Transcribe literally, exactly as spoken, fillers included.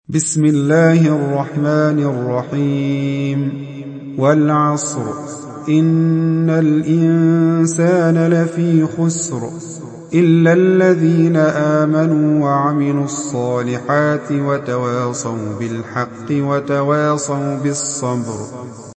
بسم الله الرحمن الرحيم والعصر إن الإنسان لفي خسر إلا الذين آمنوا وعملوا الصالحات وتواصوا بالحق وتواصوا بالصبر.